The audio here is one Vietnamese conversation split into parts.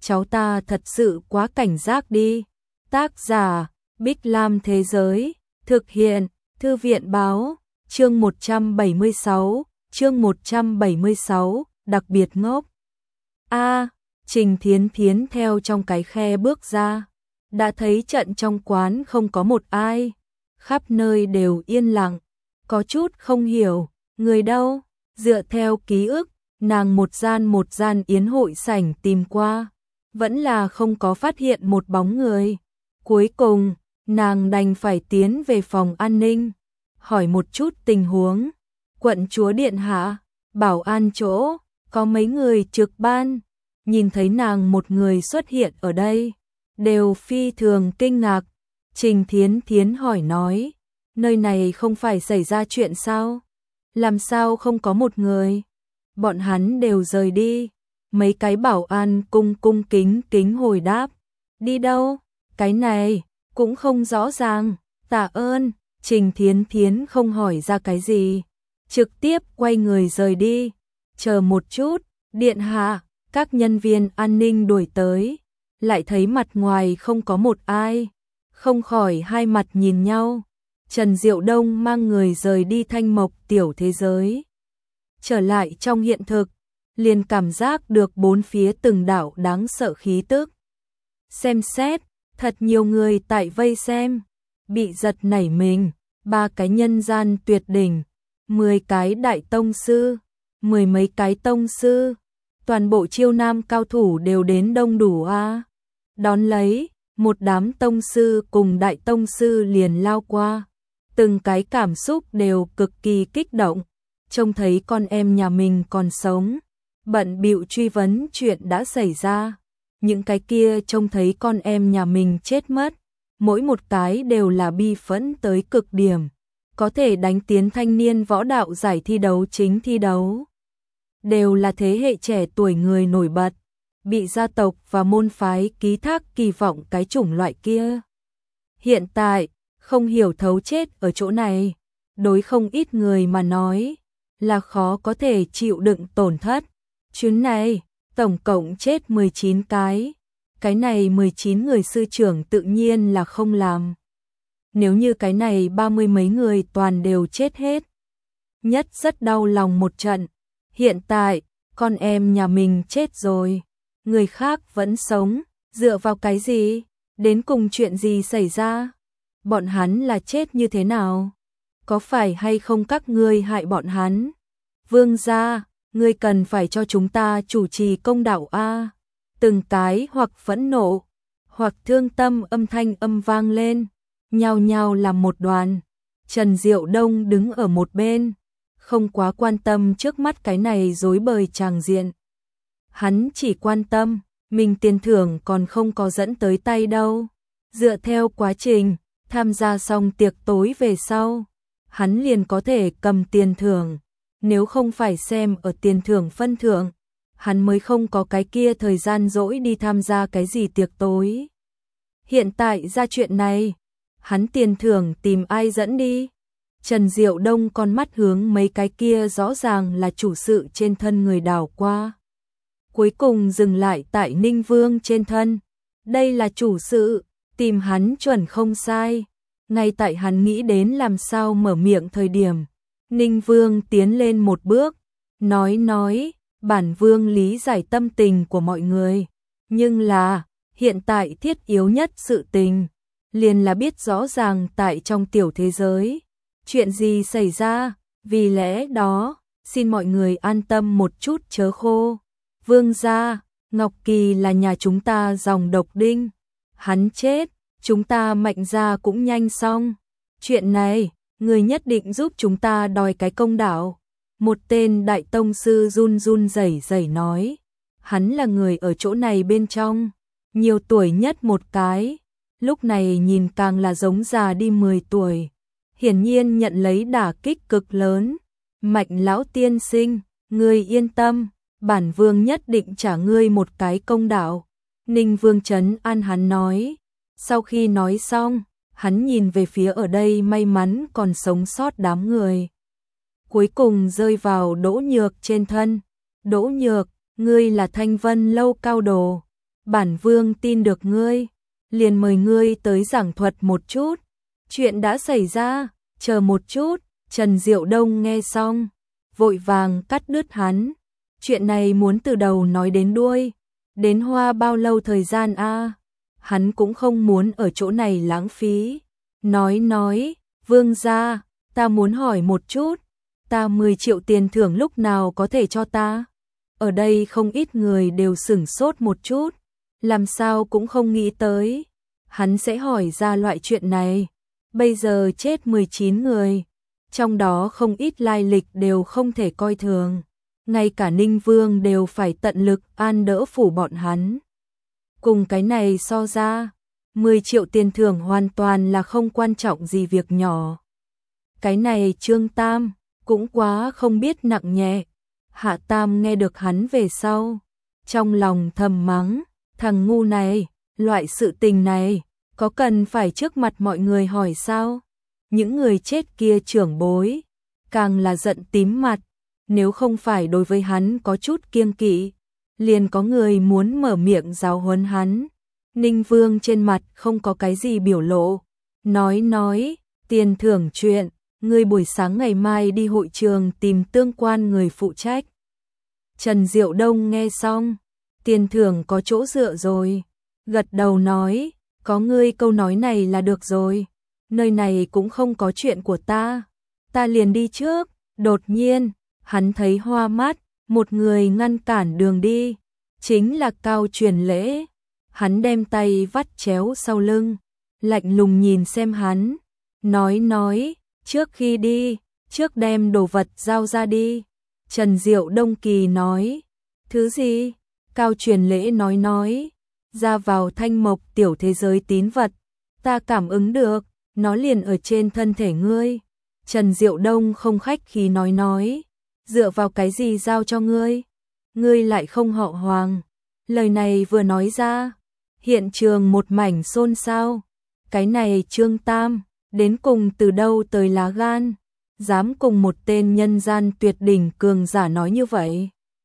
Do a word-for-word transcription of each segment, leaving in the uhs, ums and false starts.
cháu ta thật sự quá cảnh giác đi. Tác giả, Bích Lam Thế Giới, thực hiện, Thư viện Báo, chương một trăm bảy mươi sáu, chương một trăm bảy mươi sáu, đặc biệt ngốc. A, Trình Thiến Thiến theo trong cái khe bước ra, đã thấy trận trong quán không có một ai, khắp nơi đều yên lặng, có chút không hiểu, người đâu, dựa theo ký ức, nàng một gian một gian yến hội sảnh tìm qua, vẫn là không có phát hiện một bóng người. Cuối cùng, nàng đành phải tiến về phòng an ninh, hỏi một chút tình huống. Quận chúa điện hạ, bảo an chỗ, có mấy người trực ban, nhìn thấy nàng một người xuất hiện ở đây, đều phi thường kinh ngạc. Trình Thiến Thiến hỏi nói, nơi này không phải xảy ra chuyện sao? Làm sao không có một người? Bọn hắn đều rời đi. Mấy cái bảo an cung cung kính kính hồi đáp, đi đâu? Cái này, cũng không rõ ràng, tạ ơn. Trình Thiến Thiến không hỏi ra cái gì, trực tiếp quay người rời đi. Chờ một chút, điện hạ, các nhân viên an ninh đuổi tới, lại thấy mặt ngoài không có một ai, không khỏi hai mặt nhìn nhau. Trần Diệu Đông mang người rời đi Thanh Mộc tiểu thế giới, trở lại trong hiện thực, liền cảm giác được bốn phía từng đạo đáng sợ khí tức. Xem xét, thật nhiều người tại vây xem, bị giật nảy mình, ba cái nhân gian tuyệt đỉnh, mười cái đại tông sư, mười mấy cái tông sư, toàn bộ chiêu nam cao thủ đều đến đông đủ a. Đón lấy, một đám tông sư cùng đại tông sư liền lao qua, từng cái cảm xúc đều cực kỳ kích động, trông thấy con em nhà mình còn sống, bận bịu truy vấn chuyện đã xảy ra. Những cái kia trông thấy con em nhà mình chết mất, mỗi một cái đều là bi phẫn tới cực điểm, có thể đánh tiến thanh niên võ đạo giải thi đấu chính thi đấu. Đều là thế hệ trẻ tuổi người nổi bật, bị gia tộc và môn phái ký thác kỳ vọng cái chủng loại kia. Hiện tại, không hiểu thấu chết ở chỗ này, đối không ít người mà nói, là khó có thể chịu đựng tổn thất. Chuyến này, tổng cộng chết mười chín cái, cái này mười chín người sư trưởng tự nhiên là không làm. Nếu như cái này ba mươi mấy người toàn đều chết hết, nhất rất đau lòng một trận. Hiện tại, con em nhà mình chết rồi, người khác vẫn sống, dựa vào cái gì? Đến cùng chuyện gì xảy ra? Bọn hắn là chết như thế nào? Có phải hay không các ngươi hại bọn hắn? Vương gia, ngươi cần phải cho chúng ta chủ trì công đạo a. Từng cái hoặc phẫn nộ, hoặc thương tâm âm thanh âm vang lên, nhao nhao làm một đoàn. Trần Diệu Đông đứng ở một bên, không quá quan tâm trước mắt cái này rối bời tràng diện. Hắn chỉ quan tâm, mình tiền thưởng còn không có dẫn tới tay đâu. Dựa theo quá trình, tham gia xong tiệc tối về sau, hắn liền có thể cầm tiền thưởng. Nếu không phải xem ở tiền thưởng phân thưởng, hắn mới không có cái kia thời gian rỗi đi tham gia cái gì tiệc tối. Hiện tại ra chuyện này, hắn tiền thưởng tìm ai dẫn đi? Trần Diệu Đông con mắt hướng mấy cái kia rõ ràng là chủ sự trên thân người đảo qua. Cuối cùng dừng lại tại Ninh Vương trên thân. Đây là chủ sự, tìm hắn chuẩn không sai. Ngay tại hắn nghĩ đến làm sao mở miệng thời điểm, Ninh Vương tiến lên một bước, nói nói, bản vương lý giải tâm tình của mọi người, nhưng là, hiện tại thiết yếu nhất sự tình, liền là biết rõ ràng tại trong tiểu thế giới, chuyện gì xảy ra, vì lẽ đó, xin mọi người an tâm một chút chớ khô. Vương gia, Ngọc Kỳ là nhà chúng ta dòng độc đinh, hắn chết, chúng ta Mạnh gia cũng nhanh xong, chuyện này, người nhất định giúp chúng ta đòi cái công đạo. Một tên đại tông sư run run rẩy rẩy nói, hắn là người ở chỗ này bên trong, nhiều tuổi nhất một cái, lúc này nhìn càng là giống già đi mười tuổi, hiển nhiên nhận lấy đả kích cực lớn. Mạnh lão tiên sinh, ngươi yên tâm, bản vương nhất định trả ngươi một cái công đạo. Ninh Vương trấn an hắn nói. Sau khi nói xong, hắn nhìn về phía ở đây may mắn còn sống sót đám người. Cuối cùng rơi vào Đỗ Nhược trên thân. Đỗ Nhược, ngươi là Thanh Vân lâu cao đồ. bản vương tin được ngươi, liền mời ngươi tới giảng thuật một chút. Chuyện đã xảy ra, chờ một chút, Trần Diệu Đông nghe xong, vội vàng cắt đứt hắn. Chuyện này muốn từ đầu nói đến đuôi, đến hoa bao lâu thời gian a? Hắn cũng không muốn ở chỗ này lãng phí. Nói nói, vương gia, ta muốn hỏi một chút, ta mười triệu tiền thưởng lúc nào có thể cho ta? Ở đây không ít người đều sửng sốt một chút, làm sao cũng không nghĩ tới, hắn sẽ hỏi ra loại chuyện này. Bây giờ chết mười chín người, trong đó không ít lai lịch đều không thể coi thường, ngay cả Ninh Vương đều phải tận lực an đỡ phủ bọn hắn. Cùng cái này so ra, mười triệu tiền thưởng hoàn toàn là không quan trọng gì việc nhỏ. Cái này Trương Tam cũng quá không biết nặng nhẹ. Hạ Tam nghe được hắn về sau, trong lòng thầm mắng, thằng ngu này, loại sự tình này, có cần phải trước mặt mọi người hỏi sao? Những người chết kia trưởng bối, càng là giận tím mặt, nếu không phải đối với hắn có chút kiêng kỵ, liền có người muốn mở miệng giáo huấn hắn. Ninh Vương trên mặt không có cái gì biểu lộ, nói nói, tiền thưởng chuyện, ngươi buổi sáng ngày mai đi hội trường tìm tương quan người phụ trách. Trần Diệu Đông nghe xong, tiền thưởng có chỗ dựa rồi, gật đầu nói, có ngươi câu nói này là được rồi, nơi này cũng không có chuyện của ta, ta liền đi trước. Đột nhiên, hắn thấy hoa mắt, một người ngăn cản đường đi, chính là Cao Truyền Lễ. Hắn đem tay vắt chéo sau lưng, lạnh lùng nhìn xem hắn, nói nói, trước khi đi, trước đem đồ vật giao ra đi. Trần Diệu Đông kỳ nói, thứ gì? Cao Truyền Lễ nói nói, ra vào Thanh Mộc tiểu thế giới tín vật, ta cảm ứng được, nó liền ở trên thân thể ngươi. Trần Diệu Đông không khách khí nói nói, dựa vào cái gì giao cho ngươi? Ngươi lại không họ Hoàng. Lời này vừa nói ra, hiện trường một mảnh xôn xao. Cái này Trương Tam, đến cùng từ đâu tới lá gan, dám cùng một tên nhân gian tuyệt đỉnh cường giả nói như vậy.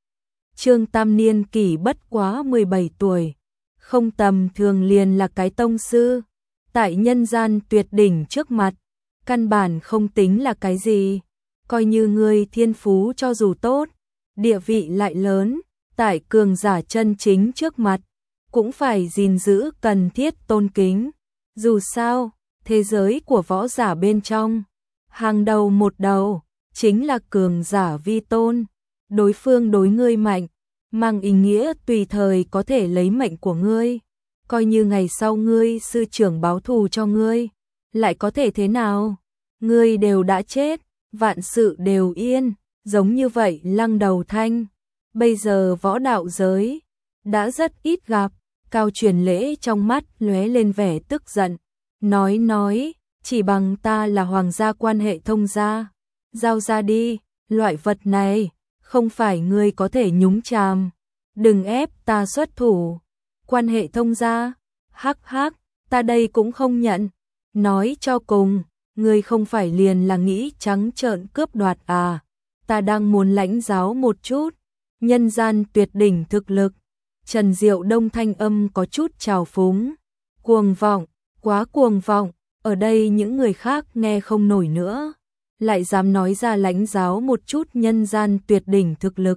Trương Tam niên kỷ bất quá mười bảy tuổi, không tầm thường liền là cái tông sư, tại nhân gian tuyệt đỉnh trước mặt, căn bản không tính là cái gì, coi như người thiên phú cho dù tốt, địa vị lại lớn, tại cường giả chân chính trước mặt, cũng phải gìn giữ cần thiết tôn kính. Dù sao, thế giới của võ giả bên trong, hàng đầu một đầu, chính là cường giả vi tôn. Đối phương đối ngươi mạnh, mang ý nghĩa tùy thời có thể lấy mệnh của ngươi. Coi như ngày sau ngươi sư trưởng báo thù cho ngươi, lại có thể thế nào? Ngươi đều đã chết, vạn sự đều yên, giống như vậy Lăng Đầu Thanh. Bây giờ võ đạo giới, đã rất ít gặp. Cao Truyền Lễ trong mắt lóe lên vẻ tức giận, nói nói, chỉ bằng ta là hoàng gia quan hệ thông gia, giao ra đi, loại vật này, không phải ngươi có thể nhúng chàm, đừng ép ta xuất thủ. Quan hệ thông gia, hắc hắc, ta đây cũng không nhận. Nói cho cùng, ngươi không phải liền là nghĩ trắng trợn cướp đoạt à? Ta đang muốn lãnh giáo một chút, nhân gian tuyệt đỉnh thực lực. Trần Diệu Đông thanh âm có chút trào phúng, cuồng vọng, quá cuồng vọng, ở đây những người khác nghe không nổi nữa, lại dám nói ra lãnh giáo một chút nhân gian tuyệt đỉnh thực lực.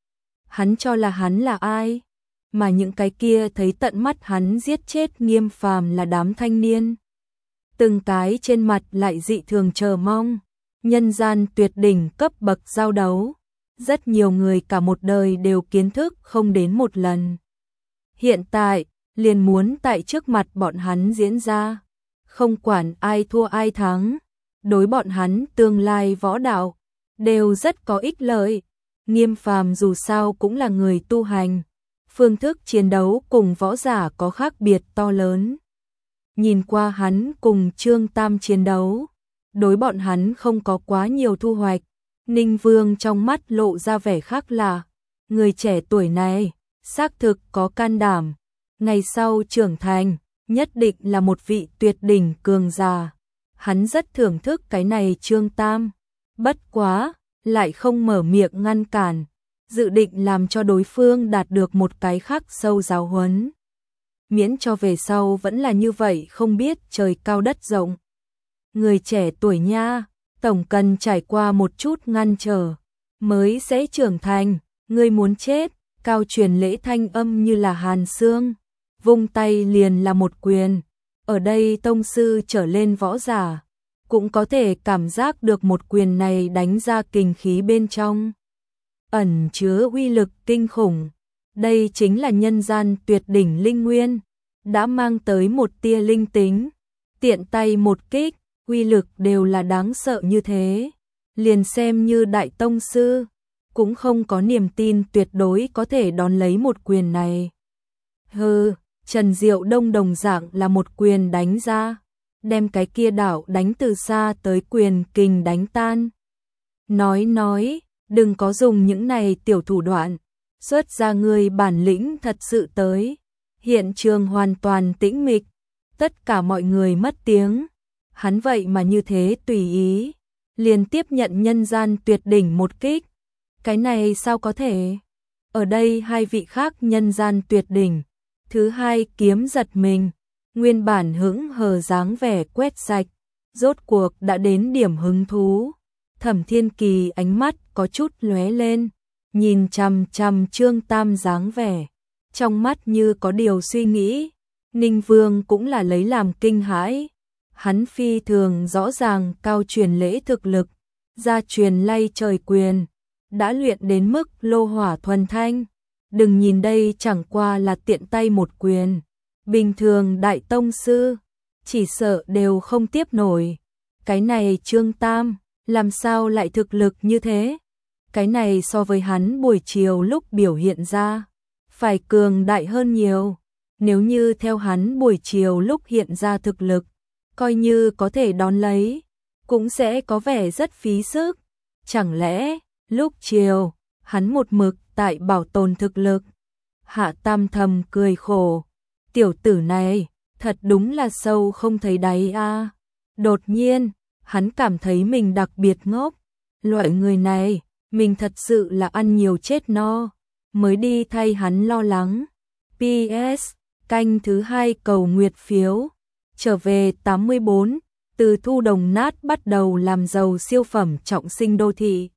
Hắn cho là hắn là ai? Mà những cái kia thấy tận mắt hắn giết chết Nghiêm Phàm là đám thanh niên. Từng cái trên mặt lại dị thường chờ mong, nhân gian tuyệt đỉnh cấp bậc giao đấu. Rất nhiều người cả một đời đều kiến thức không đến một lần. Hiện tại, liền muốn tại trước mặt bọn hắn diễn ra. Không quản ai thua ai thắng, đối bọn hắn tương lai võ đạo, đều rất có ích lợi. Nghiêm Phàm dù sao cũng là người tu hành, phương thức chiến đấu cùng võ giả có khác biệt to lớn. Nhìn qua hắn cùng Trương Tam chiến đấu, đối bọn hắn không có quá nhiều thu hoạch. Ninh Vương trong mắt lộ ra vẻ khác lạ, người trẻ tuổi này, xác thực có can đảm, ngày sau trưởng thành, nhất định là một vị tuyệt đỉnh cường giả. Hắn rất thưởng thức cái này Trương Tam, bất quá, lại không mở miệng ngăn cản, dự định làm cho đối phương đạt được một cái khắc sâu giáo huấn. miễn cho về sau vẫn là như vậy không biết trời cao đất rộng. Người trẻ tuổi nha, tổng cần trải qua một chút ngăn trở, mới sẽ trưởng thành, ngươi muốn chết, Cao Truyền Lễ thanh âm như là hàn xương, vung tay liền là một quyền. Ở đây tông sư trở lên võ giả, cũng có thể cảm giác được một quyền này đánh ra kình khí bên trong, ẩn chứa uy lực kinh khủng. Đây chính là nhân gian tuyệt đỉnh linh nguyên, đã mang tới một tia linh tính, tiện tay một kích, uy lực đều là đáng sợ như thế. Liền xem như đại tông sư, cũng không có niềm tin tuyệt đối có thể đón lấy một quyền này. Hừ, Trần Diệu Đông đồng dạng là một quyền đánh ra, đem cái kia đảo đánh từ xa tới quyền kình đánh tan. Nói nói, đừng có dùng những này tiểu thủ đoạn, xuất ra người bản lĩnh thật sự tới. Hiện trường hoàn toàn tĩnh mịch, tất cả mọi người mất tiếng. Hắn vậy mà như thế tùy ý, liền tiếp nhận nhân gian tuyệt đỉnh một kích. Cái này sao có thể? Ở đây hai vị khác nhân gian tuyệt đỉnh, thứ hai kiếm giật mình, nguyên bản hững hờ dáng vẻ quét sạch, rốt cuộc đã đến điểm hứng thú. Thẩm Thiên Kỳ ánh mắt có chút lóe lên, nhìn chằm chằm Trương Tam dáng vẻ, trong mắt như có điều suy nghĩ. Ninh Vương cũng là lấy làm kinh hãi, hắn phi thường rõ ràng Cao Truyền Lễ thực lực, gia truyền lay trời quyền, đã luyện đến mức lô hỏa thuần thanh. Đừng nhìn đây chẳng qua là tiện tay một quyền, bình thường đại tông sư chỉ sợ đều không tiếp nổi. Cái này Trương Tam làm sao lại thực lực như thế? Cái này so với hắn buổi chiều lúc biểu hiện ra phải cường đại hơn nhiều. Nếu như theo hắn buổi chiều lúc hiện ra thực lực, coi như có thể đón lấy, cũng sẽ có vẻ rất phí sức. Chẳng lẽ lúc chiều hắn một mực tại bảo tồn thực lực? Hạ Tam thầm cười khổ, tiểu tử này thật đúng là sâu không thấy đáy a. Đột nhiên hắn cảm thấy mình đặc biệt ngốc, loại người này mình thật sự là ăn nhiều chết no, mới đi thay hắn lo lắng. pê ét Canh thứ hai cầu nguyệt phiếu, trở về tám mươi bốn, từ thu đồng nát bắt đầu làm giàu siêu phẩm trọng sinh đô thị.